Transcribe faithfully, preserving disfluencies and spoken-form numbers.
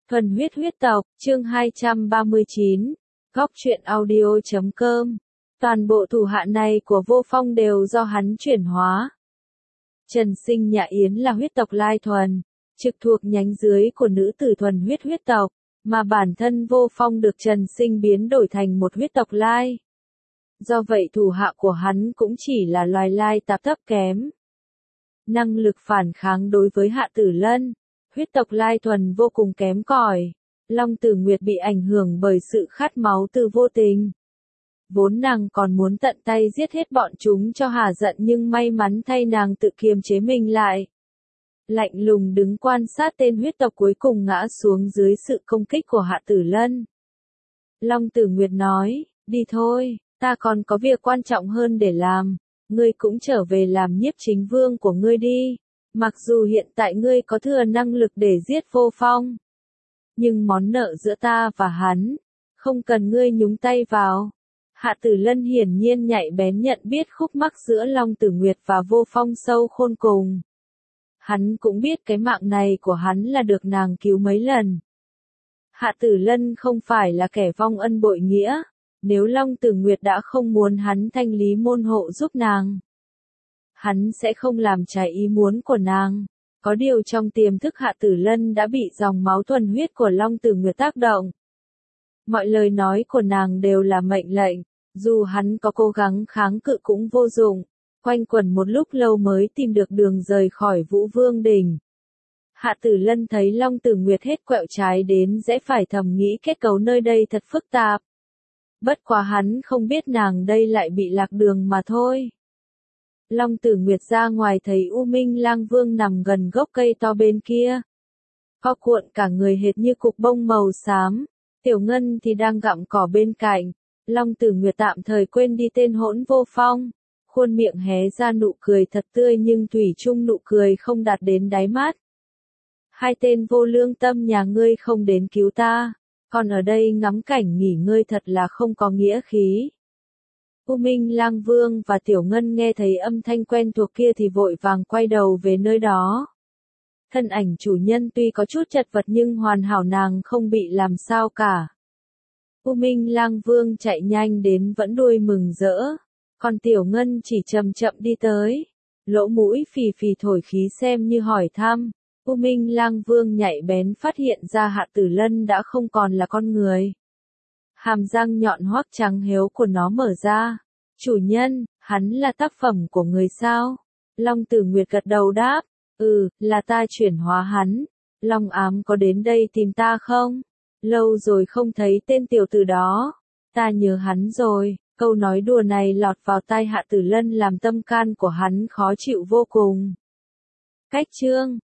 Thuần huyết huyết tộc, chương hai trăm ba mươi chín, góc truyện audio chấm com. Toàn bộ thủ hạ này của Vô Phong đều do hắn chuyển hóa. Trần Sinh Nhã Yến là huyết tộc Lai Thuần, trực thuộc nhánh dưới của nữ tử thuần huyết huyết tộc, mà bản thân Vô Phong được Trần Sinh biến đổi thành một huyết tộc Lai. Do vậy thủ hạ của hắn cũng chỉ là loài Lai tạp thấp kém. Năng lực phản kháng đối với Hạ Tử Lân, huyết tộc Lai Thuần vô cùng kém cỏi. Long Tử Nguyệt bị ảnh hưởng bởi sự khát máu từ vô tình. Vốn nàng còn muốn tận tay giết hết bọn chúng cho hả giận, nhưng may mắn thay nàng tự kiềm chế mình lại. Lạnh lùng đứng quan sát tên huyết tộc cuối cùng ngã xuống dưới sự công kích của Hạ Tử Lân. Long Tử Nguyệt nói, đi thôi, ta còn có việc quan trọng hơn để làm, ngươi cũng trở về làm nhiếp chính vương của ngươi đi. Mặc dù hiện tại ngươi có thừa năng lực để giết Vô Phong, nhưng món nợ giữa ta và hắn, không cần ngươi nhúng tay vào. Hạ Tử Lân hiển nhiên nhạy bén nhận biết khúc mắc giữa Long Tử Nguyệt và Vô Phong sâu khôn cùng. Hắn cũng biết cái mạng này của hắn là được nàng cứu mấy lần. Hạ Tử Lân không phải là kẻ vong ân bội nghĩa, nếu Long Tử Nguyệt đã không muốn hắn thanh lý môn hộ giúp nàng, hắn sẽ không làm trái ý muốn của nàng. Có điều trong tiềm thức Hạ Tử Lân đã bị dòng máu thuần huyết của Long Tử Nguyệt tác động. Mọi lời nói của nàng đều là mệnh lệnh, dù hắn có cố gắng kháng cự cũng vô dụng. Quanh quẩn một lúc lâu mới tìm được đường rời khỏi Vũ Vương Đỉnh. Hạ Tử Lân thấy Long Tử Nguyệt hết quẹo trái đến rẽ phải, thầm nghĩ kết cấu nơi đây thật phức tạp. Bất quá hắn không biết nàng đây lại bị lạc đường mà thôi. Long Tử Nguyệt ra ngoài thấy U Minh Lang Vương nằm gần gốc cây to bên kia. Co cuộn cả người hệt như cục bông màu xám. Tiểu Ngân thì đang gặm cỏ bên cạnh. Long Tử Nguyệt tạm thời quên đi tên hỗn Vô Phong. Khuôn miệng hé ra nụ cười thật tươi, nhưng thủy chung nụ cười không đạt đến đáy mắt. Hai tên vô lương tâm nhà ngươi không đến cứu ta, còn ở đây ngắm cảnh nghỉ ngơi thật là không có nghĩa khí. U Minh Lang Vương và Tiểu Ngân nghe thấy âm thanh quen thuộc kia thì vội vàng quay đầu về nơi đó. Thân ảnh chủ nhân tuy có chút chật vật nhưng hoàn hảo, nàng không bị làm sao cả. U Minh Lang Vương chạy nhanh đến vẫn đuôi mừng rỡ, còn Tiểu Ngân chỉ chậm chậm đi tới, lỗ mũi phì phì thổi khí xem như hỏi thăm. U Minh Lang Vương nhạy bén phát hiện ra Hạ Tử Lân đã không còn là con người. Hàm răng nhọn hoắc trắng héo của nó mở ra. Chủ nhân, hắn là tác phẩm của người sao? Long Tử Nguyệt gật đầu đáp, ừ, là ta chuyển hóa hắn. Long Ám có đến đây tìm ta không? Lâu rồi không thấy tên tiểu tử đó. Ta nhớ hắn rồi. Câu nói đùa này lọt vào tai Hạ Tử Lân làm tâm can của hắn khó chịu vô cùng. Cách chương